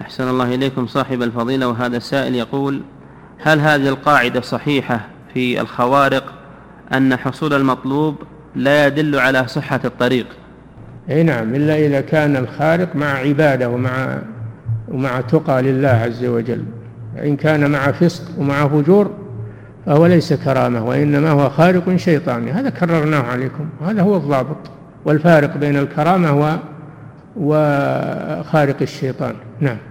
أحسن الله إليكم صاحب الفضيلة. وهذا السائل يقول: هل هذه القاعدة صحيحة في الخوارق أن حصول المطلوب لا يدل على صحة الطريق؟ أي نعم، إلا إذا كان الخارق مع عبادة ومع تقى لله عز وجل. إن كان مع فسق ومع فجور فهو ليس كرامة، وإنما هو خارق شيطاني. هذا كررناه عليكم، وهذا هو الضابط والفارق بين الكرامة وخارق الشيطان. نعم.